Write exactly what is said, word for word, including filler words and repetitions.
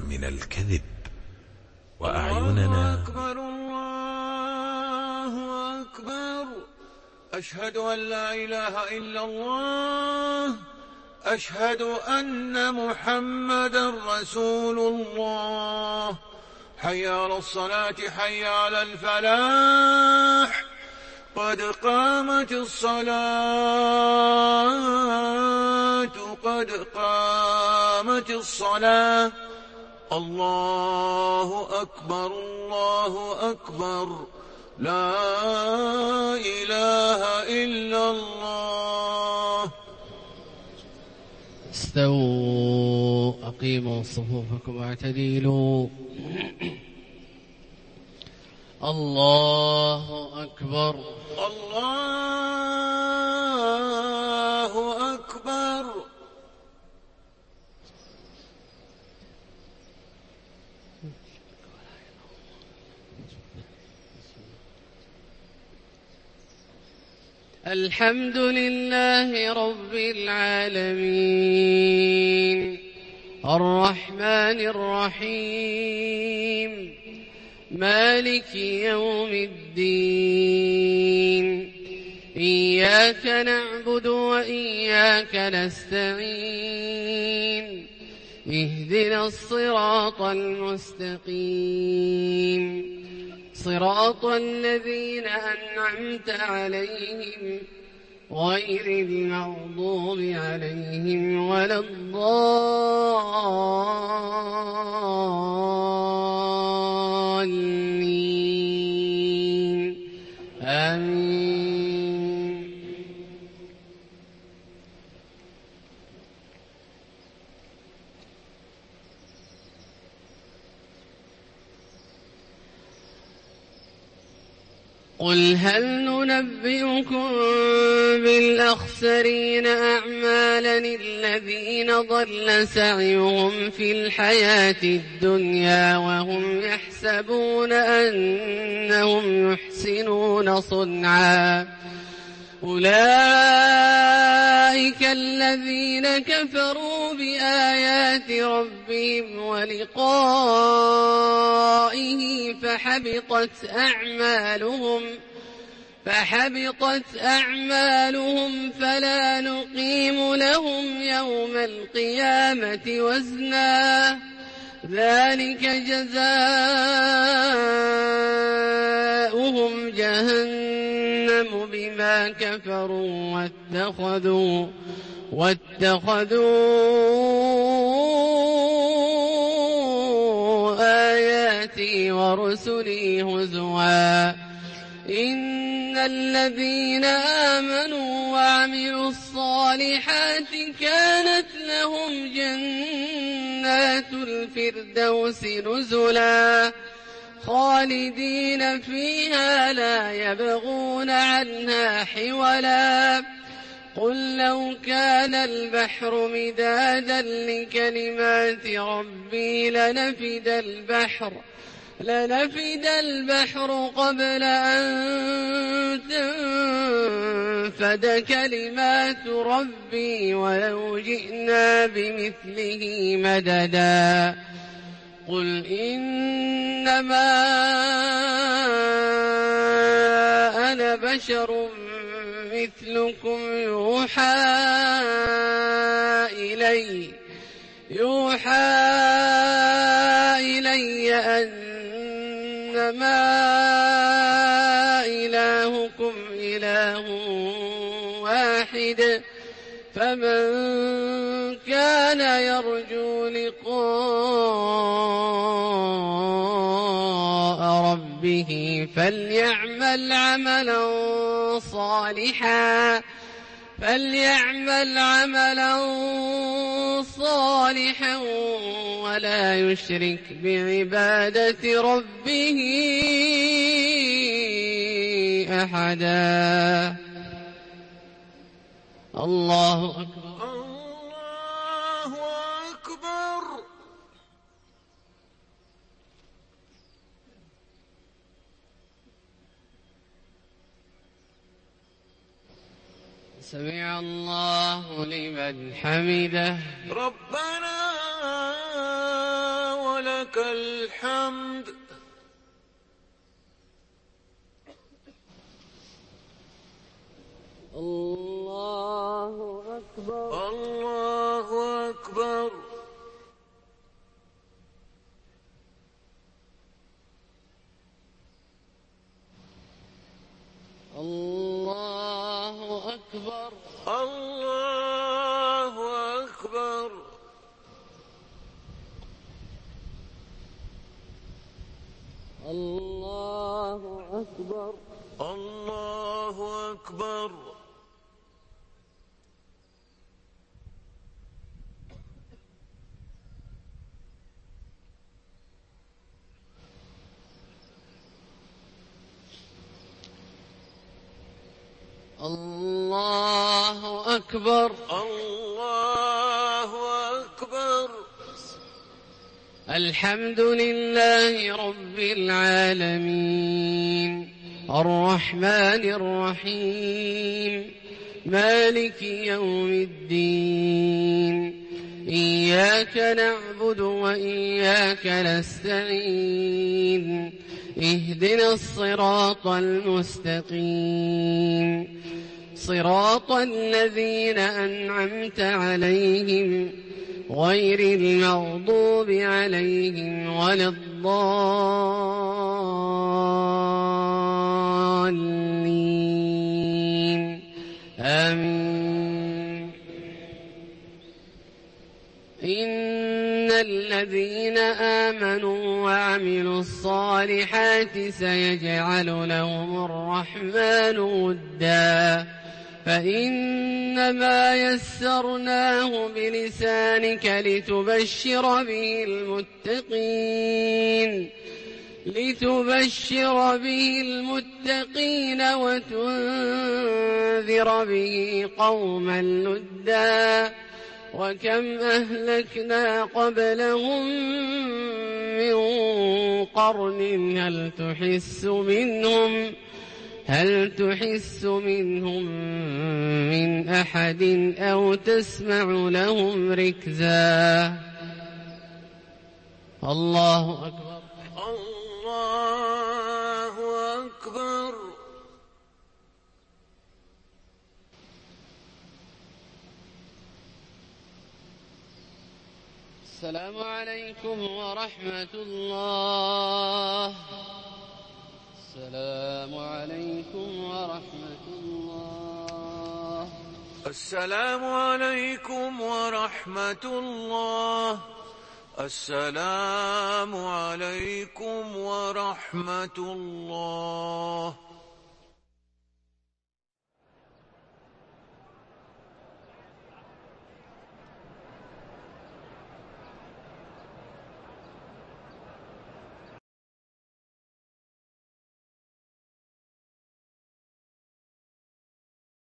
من الكذب، وأعيننا الله أكبر الله أكبر. أشهد أن لا إله إلا الله. أشهد أن محمدا رسول الله. حي على الصلاة حي على الفلاح. قد قامت الصلاة قد قامت الصلاة. الله أكبر الله أكبر. لا إله إلا الله. استووا أقيموا صفوفكم واعتدلوا. الله أكبر الله أكبر. الحمد لله رب العالمين الرحمن الرحيم مالك يوم الدين. إياك نعبد وإياك نستعين. اهدنا الصراط المستقيم صراط الذين أنعمت عليهم غير المغضوب عليهم ولا الضالين. آمين. قل هل ننبئكم بالأخسرين أعمالا الذين ضل سعيهم في الحياة الدنيا وهم يحسبون أنهم يحسنون صنعا. أولئك الذين كفروا بآيات ربهم ولقائه فحبطت أعمالهم فحبطت أعمالهم فلا نقيم لهم يوم القيامة وزنا. ذلك جزاؤهم جهنم بما كفروا واتخذوا واتخذوا آياتي ورسلي هزوا. إن الذين آمنوا وعملوا الصالحات كانت لهم جنات الفردوس نزلا خالدين فيها لا يبغون عنها حولا. قل لو كان البحر مدادا لكلمات ربي لنفد البحر لنفد البحر قبل أن تنفد كلمات ربي ولو جئنا بمثله مددا. قل إنما أنا بشر مثلكم يوحى إلي يوحى إلي أنما إلهكم إله واحد. فمن كان يرجو لقاء ربه فليعمل عملا صالحا فليعمل عملا صالحا ولا يشرك بعبادة ربه أحدا. الله أكبر الله أكبر. سمع الله لمن حمده. ربنا ولك الحمد. الله أكبر. الله أكبر. الله أكبر. الله أكبر. الله أكبر. الله أكبر. الله أكبر. الله أكبر. الحمد لله رب العالمين الرحمن الرحيم مالك يوم الدين إياك نعبد وإياك نستعين اهدنا الصراط المستقيم صراط الذين أنعمت عليهم غير المغضوب عليهم ولا الضالين آمين. إن الذين آمنوا وعملوا الصالحات سيجعل لهم الرحمن ودا فإنما يسرناه بلسانك لتبشر به المتقين لتبشر به المتقين وتنذر به قوما لدا وكم أهلكنا قبلهم من قرن هل تحس منهم هل تحس منهم من أحد أو تسمع لهم ركزا. الله أكبر. الله أكبر. السلام عليكم ورحمة الله. السلام عليكم ورحمة الله. السلام عليكم ورحمة الله. السلام عليكم ورحمة الله.